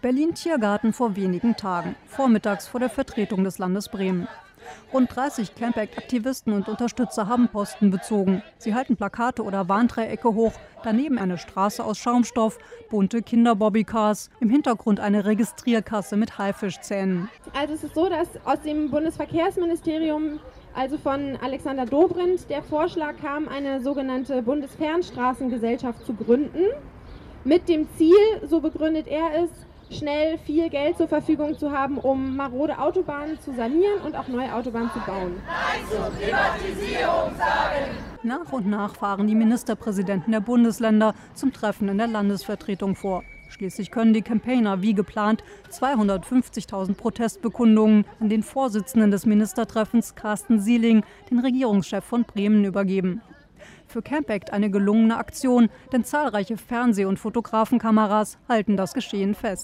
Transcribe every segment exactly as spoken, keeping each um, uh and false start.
Berlin-Tiergarten vor wenigen Tagen, vormittags vor der Vertretung des Landes Bremen. Rund dreißig Campact-Aktivisten und Unterstützer haben Posten bezogen. Sie halten Plakate oder Warndreiecke hoch, daneben eine Straße aus Schaumstoff, bunte Kinder-Bobbycars, im Hintergrund eine Registrierkasse mit Haifischzähnen. Also es ist so, dass aus dem Bundesverkehrsministerium, also von Alexander Dobrindt, der Vorschlag kam, eine sogenannte Bundesfernstraßengesellschaft zu gründen. Mit dem Ziel, so begründet er es, schnell viel Geld zur Verfügung zu haben, um marode Autobahnen zu sanieren und auch neue Autobahnen zu bauen. Nein zur Privatisierung sagen! Nach und nach fahren die Ministerpräsidenten der Bundesländer zum Treffen in der Landesvertretung vor. Schließlich können die Campaigner wie geplant zweihundertfünfzigtausend Protestbekundungen an den Vorsitzenden des Ministertreffens Carsten Sieling, den Regierungschef von Bremen, übergeben. Für Campact eine gelungene Aktion, denn zahlreiche Fernseh- und Fotografenkameras halten das Geschehen fest.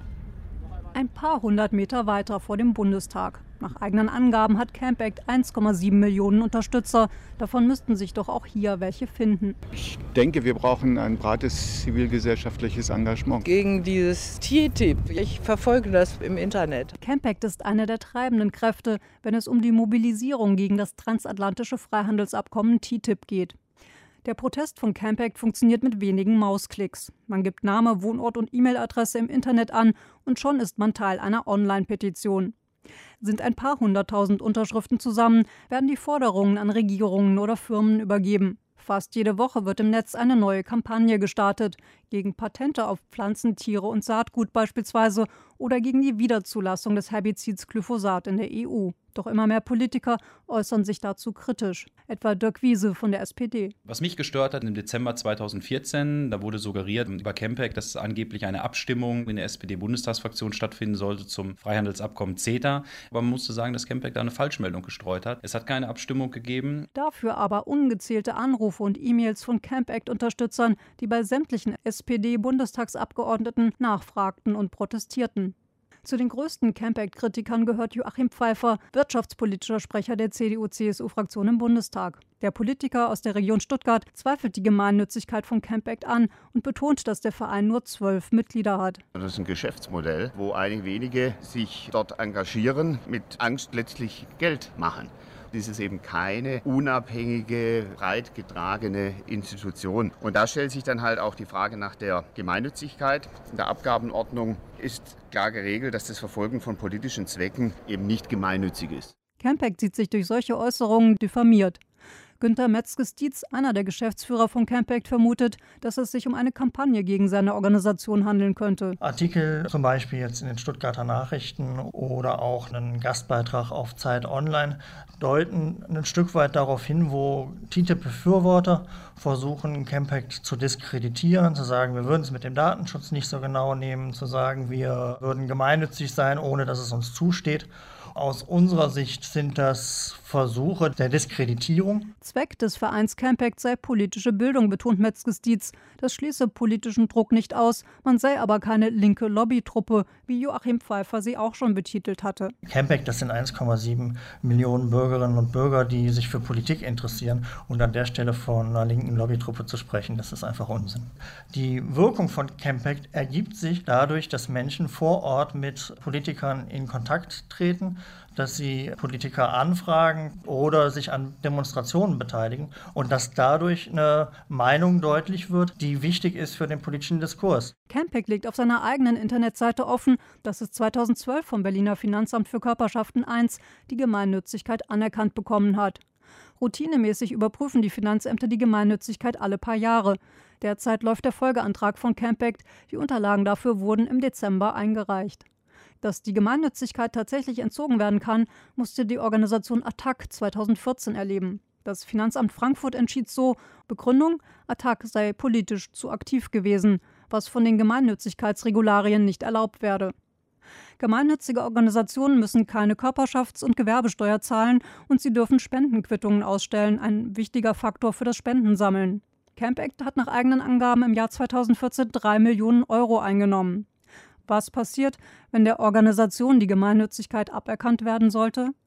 Ein paar hundert Meter weiter vor dem Bundestag. Nach eigenen Angaben hat Campact eins Komma sieben Millionen Unterstützer. Davon müssten sich doch auch hier welche finden. Ich denke, wir brauchen ein breites zivilgesellschaftliches Engagement. Gegen dieses T T I P. Ich verfolge das im Internet. Campact ist eine der treibenden Kräfte, wenn es um die Mobilisierung gegen das transatlantische Freihandelsabkommen T T I P geht. Der Protest von Campact funktioniert mit wenigen Mausklicks. Man gibt Name, Wohnort und E-Mail-Adresse im Internet an und schon ist man Teil einer Online-Petition. Sind ein paar hunderttausend Unterschriften zusammen, werden die Forderungen an Regierungen oder Firmen übergeben. Fast jede Woche wird im Netz eine neue Kampagne gestartet, gegen Patente auf Pflanzen, Tiere und Saatgut beispielsweise oder gegen die Wiederzulassung des Herbizids Glyphosat in der E U. Doch immer mehr Politiker äußern sich dazu kritisch, etwa Dirk Wiese von der S P D. Was mich gestört hat, im Dezember zweitausendvierzehn, da wurde suggeriert über Campact, dass angeblich eine Abstimmung in der S P D-Bundestagsfraktion stattfinden sollte zum Freihandelsabkommen CETA. Aber man musste sagen, dass Campact da eine Falschmeldung gestreut hat. Es hat keine Abstimmung gegeben. Dafür aber ungezählte Anrufe und E-Mails von Campact-Unterstützern, die bei sämtlichen S P D-Bundestagsabgeordneten nachfragten und protestierten. Zu den größten Campact-Kritikern gehört Joachim Pfeiffer, wirtschaftspolitischer Sprecher der C D U C S U-Fraktion im Bundestag. Der Politiker aus der Region Stuttgart zweifelt die Gemeinnützigkeit von Campact an und betont, dass der Verein nur zwölf Mitglieder hat. Das ist ein Geschäftsmodell, wo einige wenige sich dort engagieren, mit Angst letztlich Geld machen. Das ist eben keine unabhängige, breit getragene Institution. Und da stellt sich dann halt auch die Frage nach der Gemeinnützigkeit. In der Abgabenordnung ist klar geregelt, dass das Verfolgen von politischen Zwecken eben nicht gemeinnützig ist. Campact sieht sich durch solche Äußerungen diffamiert. Günter Metzges-Dietz, einer der Geschäftsführer von Campact, vermutet, dass es sich um eine Kampagne gegen seine Organisation handeln könnte. Artikel zum Beispiel jetzt in den Stuttgarter Nachrichten oder auch einen Gastbeitrag auf Zeit Online deuten ein Stück weit darauf hin, wo T T I P-Befürworter versuchen, Campact zu diskreditieren, zu sagen, wir würden es mit dem Datenschutz nicht so genau nehmen, zu sagen, wir würden gemeinnützig sein, ohne dass es uns zusteht. Aus unserer Sicht sind das Versuche der Diskreditierung. Zweck des Vereins Campact sei politische Bildung, betont Metzges-Dietz. Das schließe politischen Druck nicht aus. Man sei aber keine linke Lobbytruppe, wie Joachim Pfeiffer sie auch schon betitelt hatte. Campact, das sind eins Komma sieben Millionen Bürgerinnen und Bürger, die sich für Politik interessieren. Und an der Stelle von einer linken Lobbytruppe zu sprechen, das ist einfach Unsinn. Die Wirkung von Campact ergibt sich dadurch, dass Menschen vor Ort mit Politikern in Kontakt treten, dass sie Politiker anfragen oder sich an Demonstrationen beteiligen und dass dadurch eine Meinung deutlich wird, die wichtig ist für den politischen Diskurs. Campact legt auf seiner eigenen Internetseite offen, dass es zweitausendzwölf vom Berliner Finanzamt für Körperschaften eins die Gemeinnützigkeit anerkannt bekommen hat. Routinemäßig überprüfen die Finanzämter die Gemeinnützigkeit alle paar Jahre. Derzeit läuft der Folgeantrag von Campact. Die Unterlagen dafür wurden im Dezember eingereicht. Dass die Gemeinnützigkeit tatsächlich entzogen werden kann, musste die Organisation Attac zweitausendvierzehn erleben. Das Finanzamt Frankfurt entschied so, Begründung, Attac sei politisch zu aktiv gewesen, was von den Gemeinnützigkeitsregularien nicht erlaubt werde. Gemeinnützige Organisationen müssen keine Körperschafts- und Gewerbesteuer zahlen und sie dürfen Spendenquittungen ausstellen, ein wichtiger Faktor für das Spendensammeln. Campact hat nach eigenen Angaben im Jahr zweitausendvierzehn drei Millionen Euro eingenommen. Was passiert, wenn der Organisation die Gemeinnützigkeit aberkannt werden sollte?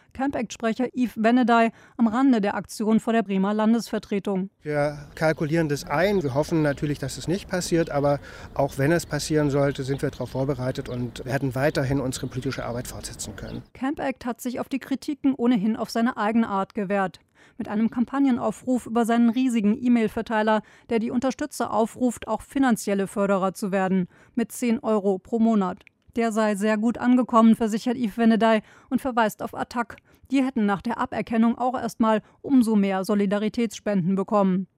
Campact-Sprecher Yves Venedey am Rande der Aktion vor der Bremer Landesvertretung. Wir kalkulieren das ein. Wir hoffen natürlich, dass es nicht passiert, aber auch wenn es passieren sollte, sind wir darauf vorbereitet und werden weiterhin unsere politische Arbeit fortsetzen können. Campact hat sich auf die Kritiken ohnehin auf seine eigene Art gewehrt. Mit einem Kampagnenaufruf über seinen riesigen E-Mail-Verteiler, der die Unterstützer aufruft, auch finanzielle Förderer zu werden, mit zehn Euro pro Monat. Der sei sehr gut angekommen, versichert Yves Venedey und verweist auf Attac. Die hätten nach der Aberkennung auch erstmal umso mehr Solidaritätsspenden bekommen.